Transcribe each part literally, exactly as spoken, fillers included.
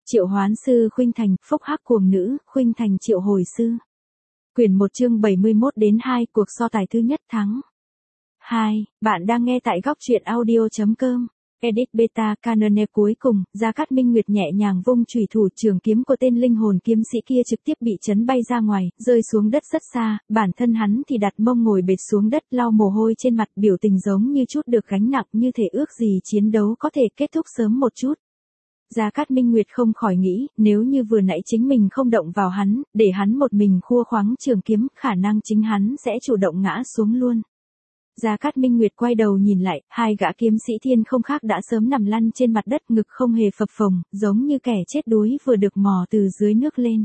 Triệu Hoán sư khuynh thành, phúc hắc cuồng nữ, khuynh thành triệu hồi sư. Quyển một chương bảy mươi mốt đến hai, cuộc so tài thứ nhất thắng. hai. Bạn đang nghe tại góc truyện audio.com. Edit beta Canone cuối cùng, Gia Cát Minh Nguyệt nhẹ nhàng vung chùy thủ, trường kiếm của tên linh hồn kiếm sĩ kia trực tiếp bị chấn bay ra ngoài, rơi xuống đất rất xa, bản thân hắn thì đặt mông ngồi bệt xuống đất, lau mồ hôi trên mặt, biểu tình giống như chút được gánh nặng, như thể ước gì chiến đấu có thể kết thúc sớm một chút. Gia Cát Minh Nguyệt không khỏi nghĩ, nếu như vừa nãy chính mình không động vào hắn, để hắn một mình khua khoáng trường kiếm, khả năng chính hắn sẽ chủ động ngã xuống luôn. Gia Cát Minh Nguyệt quay đầu nhìn lại, hai gã kiếm sĩ thiên không khác đã sớm nằm lăn trên mặt đất, ngực không hề phập phồng, giống như kẻ chết đuối vừa được mò từ dưới nước lên.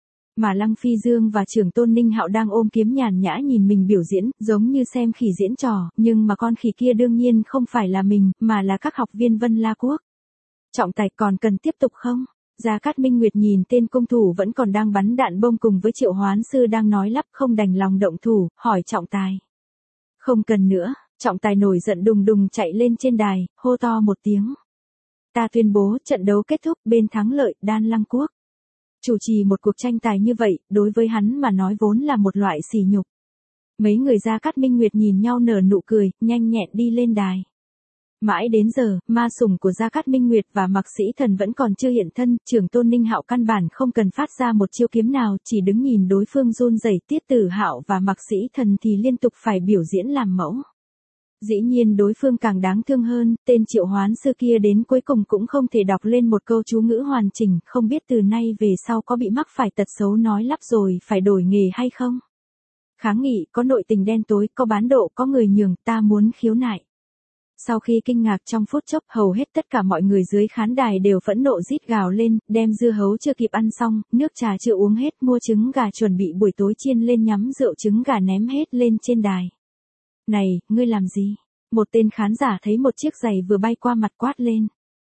Mà Lăng Phi Dương và Trưởng Tôn Ninh Hạo đang ôm kiếm nhàn nhã nhìn mình biểu diễn, giống như xem khỉ diễn trò, nhưng mà con khỉ kia đương nhiên không phải là mình, mà là các học viên Vân La Quốc. Trọng tài còn cần tiếp tục không? Gia Cát Minh Nguyệt nhìn tên cung thủ vẫn còn đang bắn đạn bông cùng với Triệu Hoán sư đang nói lắp không đành lòng động thủ, hỏi trọng tài. Không cần nữa, trọng tài nổi giận đùng đùng chạy lên trên đài, hô to một tiếng. Ta tuyên bố trận đấu kết thúc, bên thắng lợi, Đan Lăng Quốc. Chủ trì một cuộc tranh tài như vậy, đối với hắn mà nói vốn là một loại sỉ nhục. Mấy người Gia Cát Minh Nguyệt nhìn nhau nở nụ cười, nhanh nhẹn đi lên đài. Mãi đến giờ, ma sủng của Gia Cát Minh Nguyệt và Mạc Sĩ Thần vẫn còn chưa hiện thân, Trưởng Tôn Ninh Hạo căn bản không cần phát ra một chiêu kiếm nào, chỉ đứng nhìn đối phương run rẩy, Tiết Tử Hạo và Mạc Sĩ Thần thì liên tục phải biểu diễn làm mẫu. Dĩ nhiên đối phương càng đáng thương hơn, tên Triệu Hoán sư kia đến cuối cùng cũng không thể đọc lên một câu chú ngữ hoàn chỉnh, không biết từ nay về sau có bị mắc phải tật xấu nói lắp rồi phải đổi nghề hay không. Kháng nghị, có nội tình đen tối, có bán độ, có người nhường, ta muốn khiếu nại. Sau khi kinh ngạc trong phút chốc, hầu hết tất cả mọi người dưới khán đài đều phẫn nộ rít gào lên, đem dưa hấu chưa kịp ăn xong, nước trà chưa uống hết, mua trứng gà chuẩn bị buổi tối chiên lên nhắm rượu trứng gà ném hết lên trên đài. Này, ngươi làm gì? Một tên khán giả thấy một chiếc giày vừa bay qua mặt quát lên.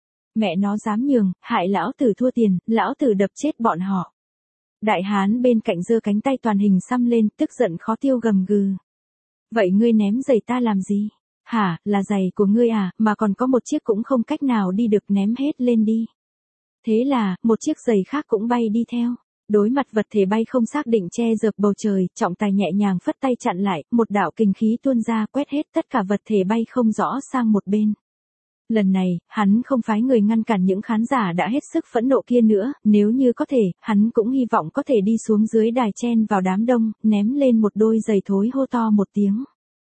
Mẹ nó dám nhường, hại lão tử thua tiền, lão tử đập chết bọn họ. Đại hán bên cạnh giơ cánh tay toàn hình xăm lên, tức giận khó tiêu gầm gừ. Vậy ngươi ném giày ta làm gì? Hả, là giày của ngươi à, mà còn có một chiếc cũng không cách nào đi được, ném hết lên đi. Thế là, một chiếc giày khác cũng bay đi theo. Đối mặt vật thể bay không xác định che dợp bầu trời, trọng tài nhẹ nhàng phất tay chặn lại, một đạo kình khí tuôn ra quét hết tất cả vật thể bay không rõ sang một bên. Lần này, hắn không phái người ngăn cản những khán giả đã hết sức phẫn nộ kia nữa, nếu như có thể, hắn cũng hy vọng có thể đi xuống dưới đài chen vào đám đông, ném lên một đôi giày thối hô to một tiếng.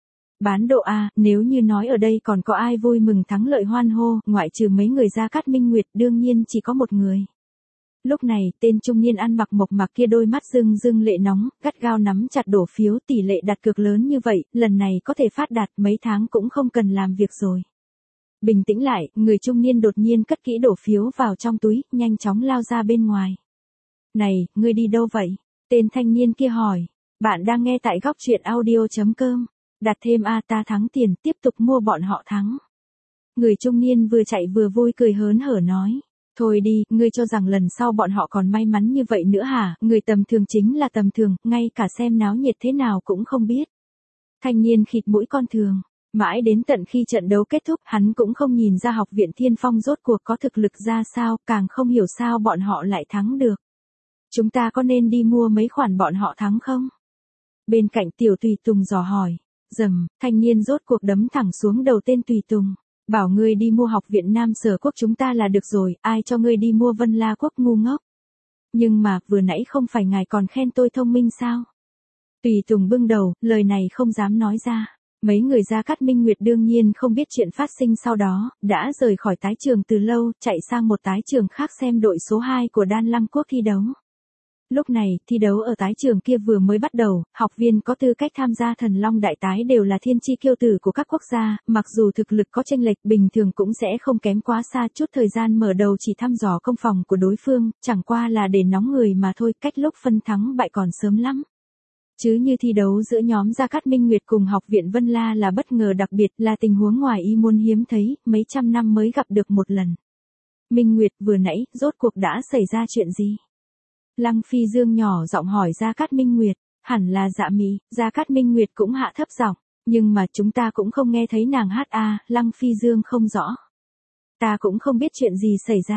Bán độ A, nếu như nói ở đây còn có ai vui mừng thắng lợi hoan hô, ngoại trừ mấy người Gia Cát Minh Nguyệt, đương nhiên chỉ có một người. Lúc này, tên trung niên ăn mặc mộc mạc kia đôi mắt rưng rưng lệ nóng, gắt gao nắm chặt đổ phiếu, tỷ lệ đặt cược lớn như vậy, lần này có thể phát đạt mấy tháng cũng không cần làm việc rồi. Bình tĩnh lại, người trung niên đột nhiên cất kỹ đổ phiếu vào trong túi, nhanh chóng lao ra bên ngoài. Này, ngươi đi đâu vậy? Tên thanh niên kia hỏi. Bạn đang nghe tại góc truyện audio.com. Đặt thêm A ta thắng tiền, tiếp tục mua bọn họ thắng. Người trung niên vừa chạy vừa vui cười hớn hở nói. Thôi đi, ngươi cho rằng lần sau bọn họ còn may mắn như vậy nữa hả, người tầm thường chính là tầm thường, ngay cả xem náo nhiệt thế nào cũng không biết. Thanh niên khịt mũi con thường. Mãi đến tận khi trận đấu kết thúc, hắn cũng không nhìn ra Học viện Thiên Phong rốt cuộc có thực lực ra sao, càng không hiểu sao bọn họ lại thắng được. Chúng ta có nên đi mua mấy khoản bọn họ thắng không? Bên cạnh Tiểu Tùy Tùng dò hỏi. Dầm, thanh niên rốt cuộc đấm thẳng xuống đầu tên Tùy Tùng. Bảo ngươi đi mua Học viện Nam Sở Quốc chúng ta là được rồi, ai cho ngươi đi mua Vân La Quốc ngu ngốc. Nhưng mà, vừa nãy không phải ngài còn khen tôi thông minh sao? Tùy Tùng bưng đầu, lời này không dám nói ra. Mấy người Gia Cát Minh Nguyệt đương nhiên không biết chuyện phát sinh sau đó, đã rời khỏi tái trường từ lâu, chạy sang một tái trường khác xem đội số hai của Đan Lăng Quốc thi đấu. Lúc này, thi đấu ở tái trường kia vừa mới bắt đầu, học viên có tư cách tham gia Thần Long Đại Tái đều là thiên chi kiêu tử của các quốc gia, mặc dù thực lực có chênh lệch bình thường cũng sẽ không kém quá xa, chút thời gian mở đầu chỉ thăm dò công phòng của đối phương, chẳng qua là để nóng người mà thôi, cách lúc phân thắng bại còn sớm lắm. Chứ như thi đấu giữa nhóm Gia Cát Minh Nguyệt cùng Học viện Vân La là bất ngờ đặc biệt, là tình huống ngoài ý muốn hiếm thấy, mấy trăm năm mới gặp được một lần. Minh Nguyệt, vừa nãy, rốt cuộc đã xảy ra chuyện gì? Lăng Phi Dương nhỏ giọng hỏi Gia Cát Minh Nguyệt, hẳn là Dạ Mị. Gia Cát Minh Nguyệt cũng hạ thấp giọng, nhưng mà chúng ta cũng không nghe thấy nàng hát a. Lăng Phi Dương không rõ. Ta cũng không biết chuyện gì xảy ra.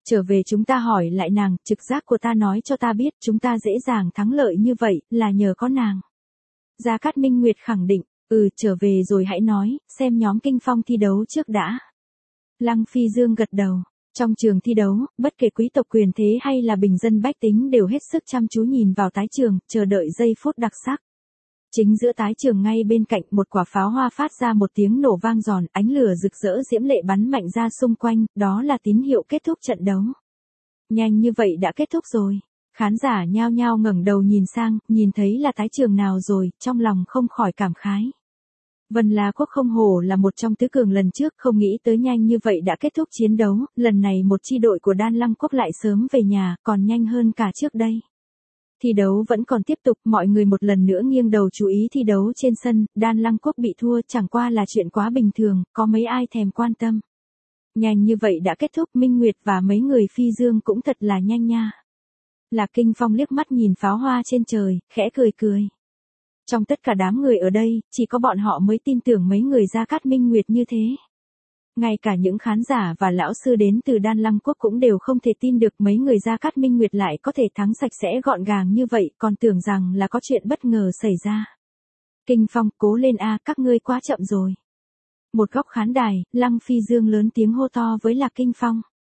Trở về chúng ta hỏi lại nàng, trực giác của ta nói cho ta biết chúng ta dễ dàng thắng lợi như vậy, là nhờ có nàng. Gia Cát Minh Nguyệt khẳng định, ừ trở về rồi hãy nói, xem nhóm Kinh Phong thi đấu trước đã. Lăng Phi Dương gật đầu. Trong trường thi đấu, bất kể quý tộc quyền thế hay là bình dân bách tính đều hết sức chăm chú nhìn vào tái trường, chờ đợi giây phút đặc sắc. Chính giữa tái trường ngay bên cạnh một quả pháo hoa phát ra một tiếng nổ vang giòn, ánh lửa rực rỡ diễm lệ bắn mạnh ra xung quanh, đó là tín hiệu kết thúc trận đấu. Nhanh như vậy đã kết thúc rồi. Khán giả nhao nhao ngẩng đầu nhìn sang, nhìn thấy là tái trường nào rồi, trong lòng không khỏi cảm khái. Vân La Quốc không hổ là một trong tứ cường lần trước, không nghĩ tới nhanh như vậy đã kết thúc chiến đấu, lần này một chi đội của Đan Lăng Quốc lại sớm về nhà, còn nhanh hơn cả trước đây. Thi đấu vẫn còn tiếp tục, mọi người một lần nữa nghiêng đầu chú ý thi đấu trên sân, Đan Lăng Quốc bị thua chẳng qua là chuyện quá bình thường, có mấy ai thèm quan tâm. Nhanh như vậy đã kết thúc, Minh Nguyệt và mấy người Phi Dương cũng thật là nhanh nha. Lạc Kinh Phong liếc mắt nhìn pháo hoa trên trời, khẽ cười cười. Trong tất cả đám người ở đây, chỉ có bọn họ mới tin tưởng mấy người Gia Cát Minh Nguyệt như thế. Ngay cả những khán giả và lão sư đến từ Đan Lăng Quốc cũng đều không thể tin được mấy người Gia Cát Minh Nguyệt lại có thể thắng sạch sẽ gọn gàng như vậy, còn tưởng rằng là có chuyện bất ngờ xảy ra. Kinh Phong, cố lên a, các ngươi quá chậm rồi. Một góc khán đài, Lăng Phi Dương lớn tiếng hô to với Lạc Kinh Phong.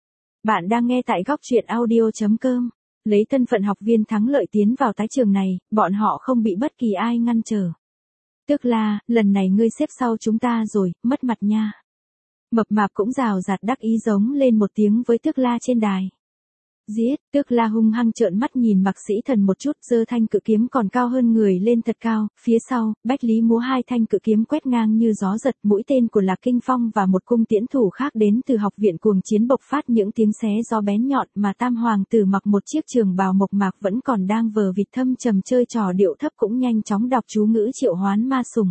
Bạn đang nghe tại góc truyện audio chấm com. Lấy thân phận học viên thắng lợi tiến vào tái trường này, bọn họ không bị bất kỳ ai ngăn trở. Tức là, lần này ngươi xếp sau chúng ta rồi, mất mặt nha. Mập mạp cũng rào rạt đắc ý giống lên một tiếng với Tước La trên đài. Giết, Tước La hung hăng trợn mắt nhìn Mạc Sĩ Thần một chút, giơ thanh cự kiếm còn cao hơn người lên thật cao, phía sau, Bách Lý múa hai thanh cự kiếm quét ngang như gió giật, mũi tên của Lạc Kinh Phong và một cung tiễn thủ khác đến từ học viện cuồng chiến bộc phát những tiếng xé gió bén nhọn, mà Tam hoàng tử mặc một chiếc trường bào mộc mạc vẫn còn đang vờ vịt thâm trầm chơi trò điệu thấp cũng nhanh chóng đọc chú ngữ triệu hoán ma sùng.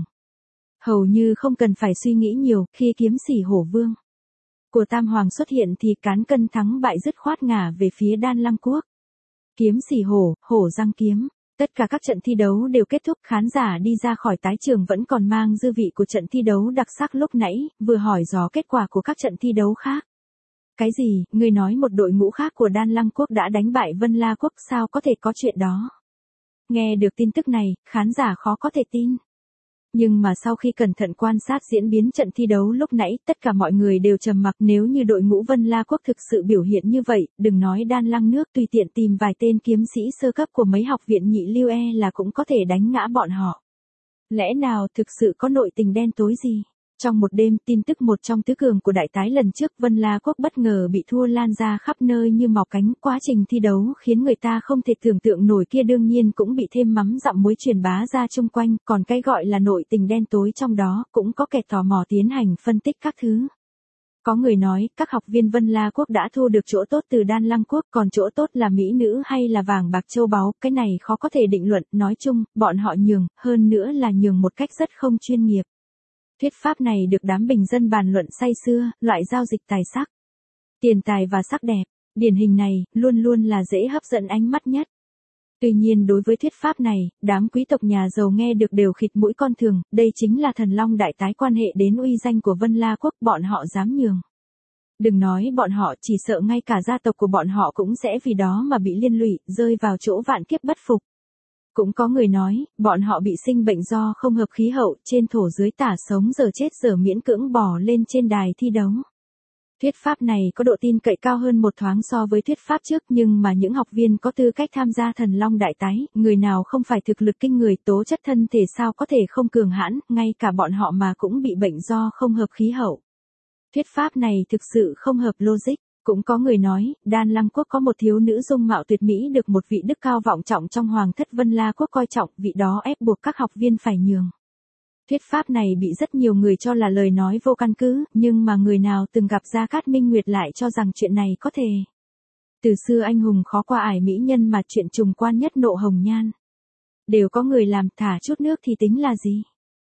Hầu như không cần phải suy nghĩ nhiều, khi kiếm Sỉ Hổ Vương của Tam Hoàng xuất hiện thì cán cân thắng bại dứt khoát ngả về phía Đan Lăng Quốc. Kiếm Sỉ Hổ, hổ răng kiếm. Tất cả các trận thi đấu đều kết thúc, khán giả đi ra khỏi tái trường vẫn còn mang dư vị của trận thi đấu đặc sắc lúc nãy, vừa hỏi dò kết quả của các trận thi đấu khác. Cái gì, ngươi nói một đội ngũ khác của Đan Lăng Quốc đã đánh bại Vân La Quốc, sao có thể có chuyện đó? Nghe được tin tức này, khán giả khó có thể tin. Nhưng mà sau khi cẩn thận quan sát diễn biến trận thi đấu lúc nãy, tất cả mọi người đều trầm mặc. Nếu như đội ngũ Vân La Quốc thực sự biểu hiện như vậy, đừng nói Đan Lăng nước, tùy tiện tìm vài tên kiếm sĩ sơ cấp của mấy học viện nhị lưu e là cũng có thể đánh ngã bọn họ. Lẽ nào thực sự có nội tình đen tối gì? Trong một đêm, tin tức một trong tứ cường của đại tái lần trước Vân La Quốc bất ngờ bị thua lan ra khắp nơi như mọc cánh. Quá trình thi đấu khiến người ta không thể tưởng tượng nổi, kia đương nhiên cũng bị thêm mắm dặm muối truyền bá ra chung quanh, còn cái gọi là nội tình đen tối trong đó cũng có kẻ tò mò tiến hành phân tích các thứ. Có người nói, các học viên Vân La Quốc đã thu được chỗ tốt từ Đan Lăng Quốc, còn chỗ tốt là mỹ nữ hay là vàng bạc châu báu, cái này khó có thể định luận, nói chung, bọn họ nhường, hơn nữa là nhường một cách rất không chuyên nghiệp. Thuyết pháp này được đám bình dân bàn luận say sưa, loại giao dịch tài sắc, tiền tài và sắc đẹp, điển hình này, luôn luôn là dễ hấp dẫn ánh mắt nhất. Tuy nhiên đối với thuyết pháp này, đám quý tộc nhà giàu nghe được đều khịt mũi con thường, đây chính là thần long đại tái, quan hệ đến uy danh của Vân La Quốc, bọn họ dám nhường. Đừng nói bọn họ, chỉ sợ ngay cả gia tộc của bọn họ cũng sẽ vì đó mà bị liên lụy, rơi vào chỗ vạn kiếp bất phục. Cũng có người nói, bọn họ bị sinh bệnh do không hợp khí hậu, trên thổ dưới tả, sống giờ chết giờ miễn cưỡng bò lên trên đài thi đấu. Thuyết pháp này có độ tin cậy cao hơn một thoáng so với thuyết pháp trước, nhưng mà những học viên có tư cách tham gia thần long đại tái, người nào không phải thực lực kinh người, tố chất thân thể sao có thể không cường hãn, ngay cả bọn họ mà cũng bị bệnh do không hợp khí hậu. Thuyết pháp này thực sự không hợp logic. Cũng có người nói, Đan Lăng Quốc có một thiếu nữ dung mạo tuyệt mỹ được một vị đức cao vọng trọng trong Hoàng thất Vân La Quốc coi trọng, vị đó ép buộc các học viên phải nhường. Thuyết pháp này bị rất nhiều người cho là lời nói vô căn cứ, nhưng mà người nào từng gặp Gia Cát Minh Nguyệt lại cho rằng chuyện này có thể. Từ xưa anh hùng khó qua ải mỹ nhân, mà chuyện trùng quan nhất nộ hồng nhan. Đều có người làm, thả chút nước thì tính là gì?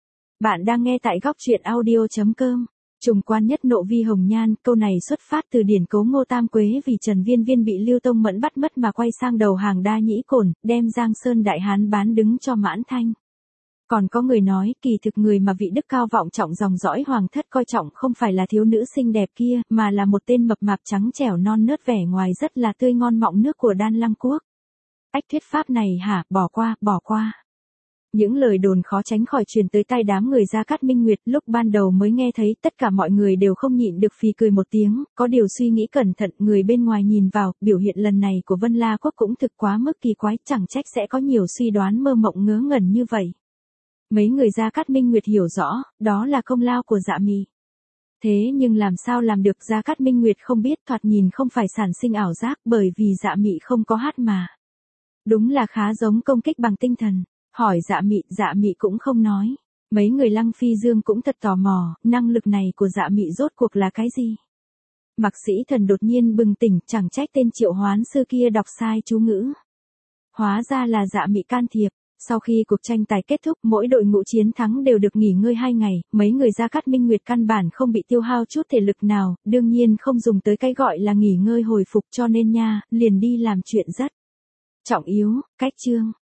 Bạn đang nghe tại góc truyện audio chấm com. Trùng quan nhất nộ vi hồng nhan, câu này xuất phát từ điển cố Ngô Tam Quế, vì Trần Viên Viên bị Lưu Tông Mẫn bắt mất mà quay sang đầu hàng Đa Nhĩ Cổn, đem Giang Sơn Đại Hán bán đứng cho Mãn Thanh. Còn có người nói, kỳ thực người mà vị đức cao vọng trọng dòng dõi hoàng thất coi trọng không phải là thiếu nữ xinh đẹp kia, mà là một tên mập mạp trắng trẻo non nớt vẻ ngoài rất là tươi ngon mọng nước của Đan Lăng quốc. Ách thuyết pháp này hả, bỏ qua, bỏ qua. Những lời đồn khó tránh khỏi truyền tới tai đám người Gia Cát Minh Nguyệt, lúc ban đầu mới nghe thấy, tất cả mọi người đều không nhịn được phì cười một tiếng, có điều suy nghĩ cẩn thận, người bên ngoài nhìn vào, biểu hiện lần này của Vân La Quốc cũng thực quá mức kỳ quái, chẳng trách sẽ có nhiều suy đoán mơ mộng ngớ ngẩn như vậy. Mấy người Gia Cát Minh Nguyệt hiểu rõ, đó là công lao của Dạ Mị. Thế nhưng làm sao làm được, Gia Cát Minh Nguyệt không biết, thoạt nhìn không phải sản sinh ảo giác, bởi vì Dạ Mị không có hát mà. Đúng là khá giống công kích bằng tinh thần. Hỏi Dạ Mị, Dạ Mị cũng không nói. Mấy người Lăng Phi Dương cũng thật tò mò, năng lực này của Dạ Mị rốt cuộc là cái gì? Mạc Sĩ Thần đột nhiên bừng tỉnh, chẳng trách tên Triệu Hoán sư kia đọc sai chú ngữ. Hóa ra là Dạ Mị can thiệp. Sau khi cuộc tranh tài kết thúc, mỗi đội ngũ chiến thắng đều được nghỉ ngơi hai ngày, mấy người Gia Cát Minh Nguyệt căn bản không bị tiêu hao chút thể lực nào, đương nhiên không dùng tới cái gọi là nghỉ ngơi hồi phục, cho nên nha, liền đi làm chuyện rất trọng yếu, cách chương.